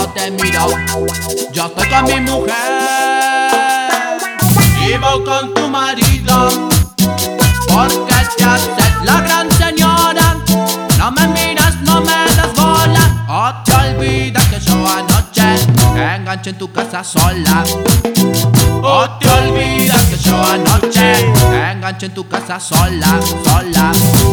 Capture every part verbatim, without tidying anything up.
te miro, yo estoy con mi mujer y voy con tu marido, porque te haces la gran señora. No me miras, no me das bola, o te olvidas que yo anoche te enganché en tu casa sola. O te olvidas que yo anoche te enganché en tu casa sola, sola.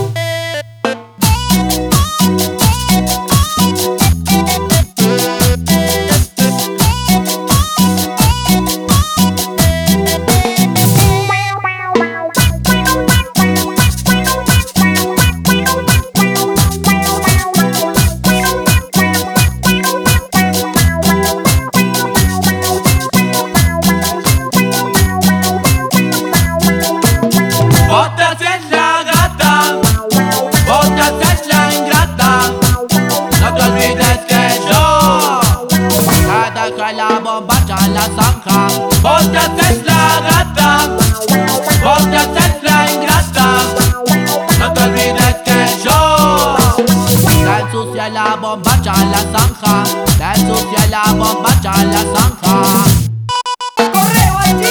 La bombacha en la zanja, vos te haces la gata, vos te haces la ingrata. No te olvides que yo te ensucia la bombacha en la zanja, te ensucia la bombacha en la zanja. ¡Correo allí!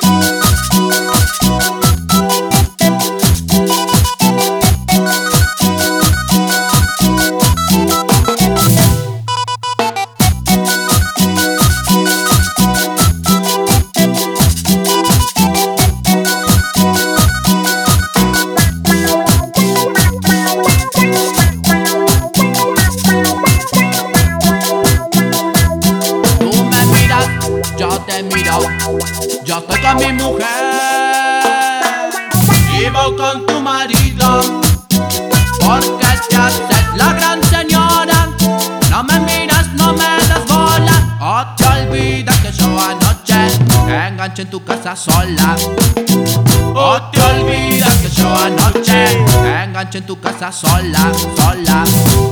Yo te miro, yo estoy con mi mujer y voy con tu marido, porque te haces la gran señora. No me miras, no me das bola, o te olvidas que yo anoche te enganché en tu casa sola. O te olvidas que yo anoche te enganché en tu casa sola, sola.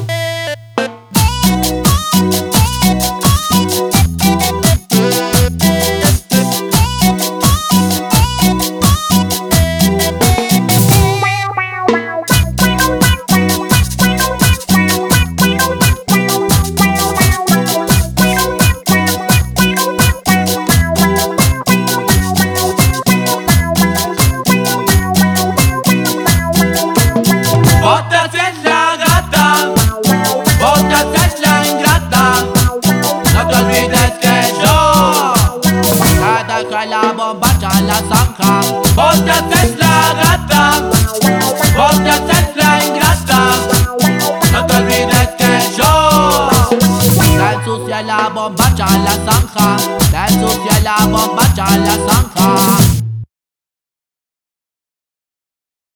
Vos te haces la gata, vos te haces la ingrata. No te olvides que yo te dejé la bombacha en la zanja. Vos te haces la gata, vos te haces la ingrata.